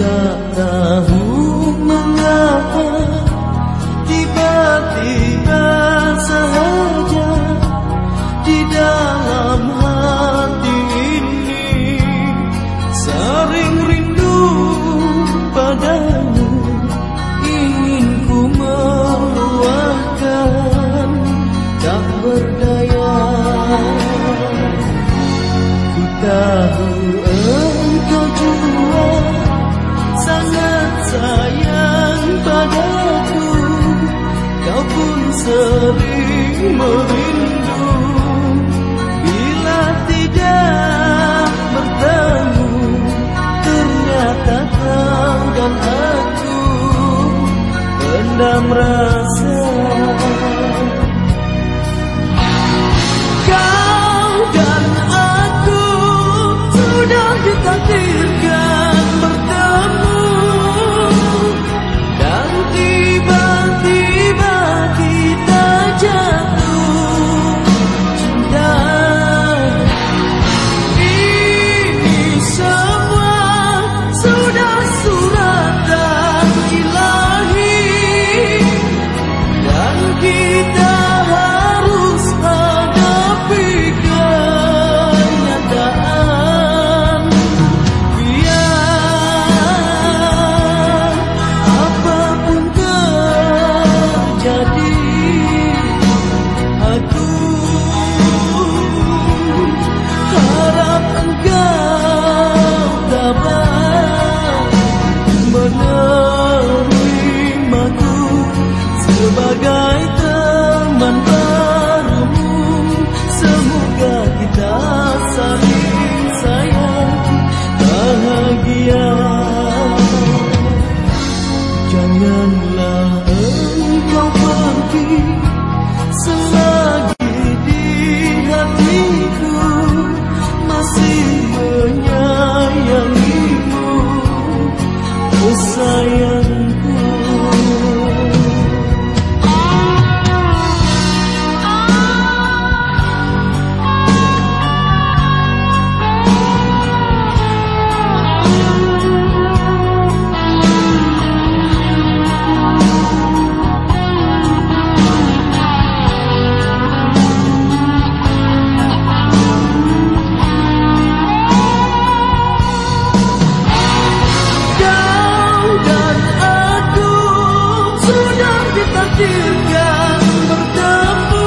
tak tahu mengapa tiba-tiba saja di dalam hati ini sering rindu padamu, ingin ku meluahkan, tak berdaya. Ku tahu engkau jua sangat sayang padaku, kau pun sering merindu. Bila tidak bertemu, ternyata kau dan aku pendam rasa. Kau dan aku sudah ditakdirkan bertemu, dan tiba-tiba kita jatuh cinta. Ini semua sudah suratan ilahi, dan kita harus hadapi kenyataan. Biar apapun terjadi, aku harap engkau dapat menerimaku sebagai teman barumu. Semoga kita saling sayang bahagia. Janganlah engkau pergi selagi di hatiku masih menyayangimu, oh sayangku. Ditakdirkan bertemu,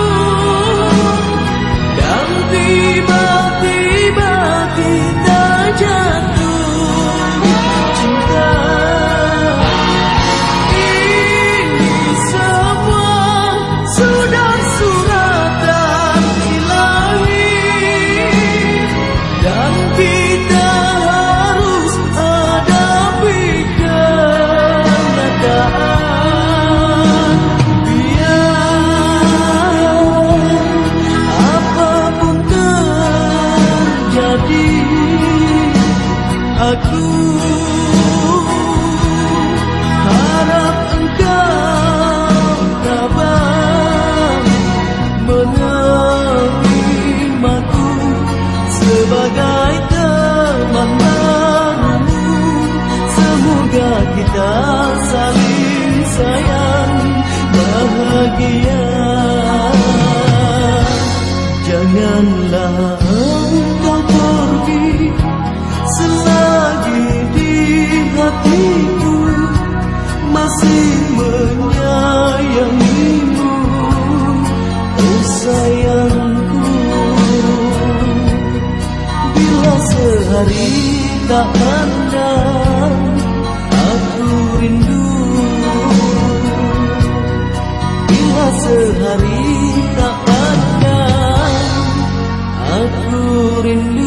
dan tiba-tiba kita jatuh cinta. Ini semua sudah suratan ilahi, dan kita harus hadapi kenyataan. Aku harap engkau dapat menerimaku sebagai teman barumu. Semoga kita saling sayang bahagia. Janganlah engkau pergi selagi di hatiku masih menyayangimu, oh sayangku. Bila sehari tak pandang, aku rindu. Bila sehari tak pandang, aku rindu.